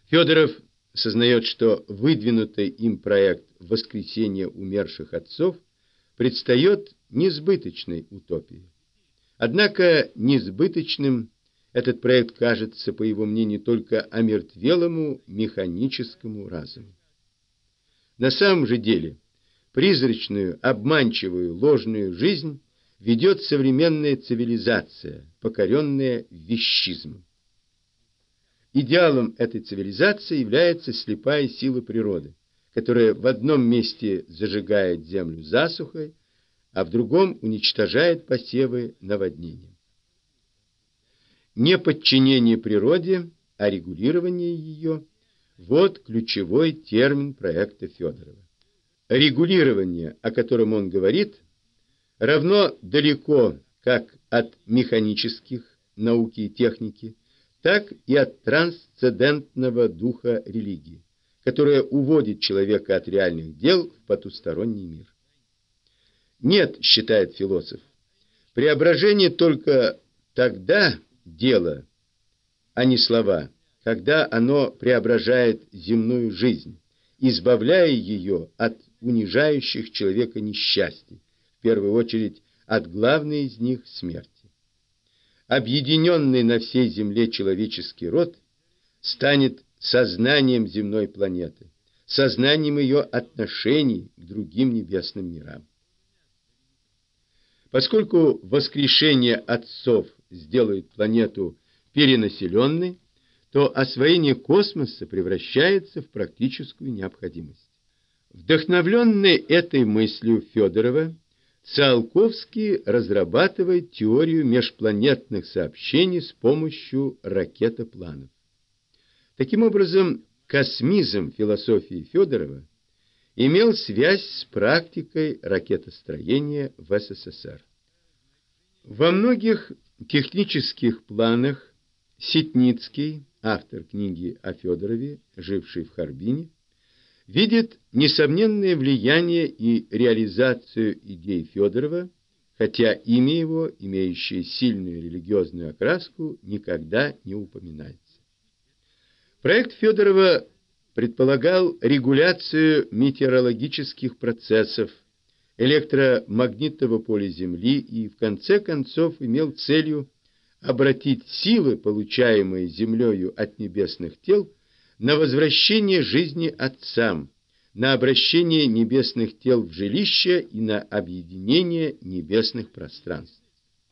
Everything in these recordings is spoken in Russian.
Федоров сознает, что выдвинутый им проект воскресения умерших отцов предстает несбыточной утопией. Однако несбыточным этот проект кажется, по его мнению, только омертвелому механическому разуму. На самом же деле призрачную, обманчивую, ложную жизнь ведет современная цивилизация, покоренная вещизмом. Идеалом этой цивилизации является слепая сила природы, которая в одном месте зажигает землю засухой, а в другом уничтожает посевы наводнением. Не подчинение природе, а регулирование ее – вот ключевой термин проекта Федорова. Регулирование, о котором он говорит, равно далеко как от механических науки и техники, так и от трансцендентного духа религии, которая уводит человека от реальных дел в потусторонний мир. Нет, считает философ, преображение только тогда дело, а не слова, когда оно преображает земную жизнь, избавляя ее от унижающих человека несчастий, в первую очередь от главной из них – смерти. Объединенный на всей земле человеческий род станет сознанием земной планеты, сознанием ее отношений к другим небесным мирам. Поскольку воскрешение отцов сделает планету перенаселенной, то освоение космоса превращается в практическую необходимость. Вдохновленный этой мыслью Федорова, Циолковский разрабатывает теорию межпланетных сообщений с помощью ракетопланов. Таким образом, космизм философии Федорова имел связь с практикой ракетостроения в СССР. Во многих технических планах Ситницкий, автор книги о Федорове, живший в Харбине, видит несомненное влияние и реализацию идей Федорова, хотя имя его, имеющее сильную религиозную окраску, никогда не упоминается. Проект Федорова предполагал регуляцию метеорологических процессов, электромагнитного поля Земли и, в конце концов, имел целью обратить силы, получаемые Землею от небесных тел, на возвращение жизни отцам, на обращение небесных тел в жилище и на объединение небесных пространств.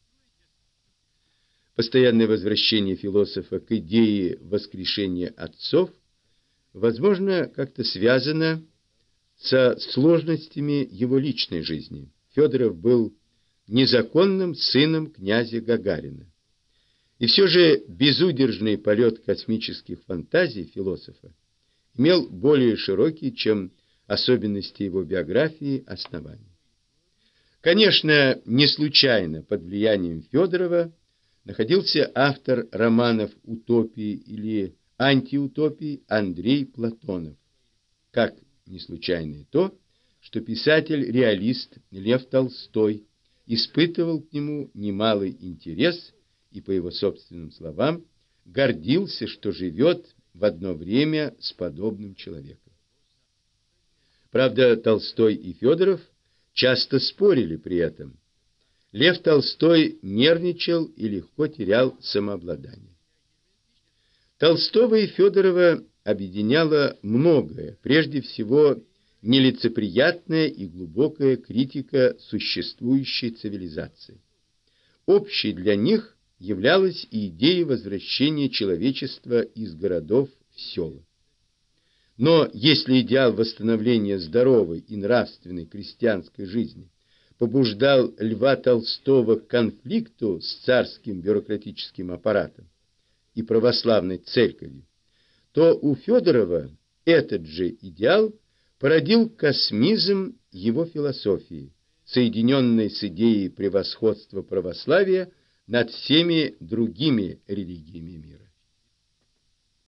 Постоянное возвращение философа к идее воскрешения отцов, возможно, как-то связано со сложностями его личной жизни. Федоров был незаконным сыном князя Гагарина. И все же безудержный полет космических фантазий философа имел более широкие, чем особенности его биографии, основания. Конечно, не случайно под влиянием Федорова находился автор романов «Утопии» или «Антиутопии» Андрей Платонов. Как не случайно и то, что писатель-реалист Лев Толстой испытывал к нему немалый интерес и, по его собственным словам, гордился, что живет в одно время с подобным человеком. Правда, Толстой и Федоров часто спорили при этом. Лев Толстой нервничал и легко терял самообладание. Толстого и Федорова объединяло многое, прежде всего нелицеприятная и глубокая критика существующей цивилизации. Общей для них являлась и идея возвращения человечества из городов в села. Но если идеал восстановления здоровой и нравственной крестьянской жизни побуждал Льва Толстого к конфликту с царским бюрократическим аппаратом и православной церковью, то у Федорова этот же идеал породил космизм его философии, соединенной с идеей превосходства православия над всеми другими религиями мира.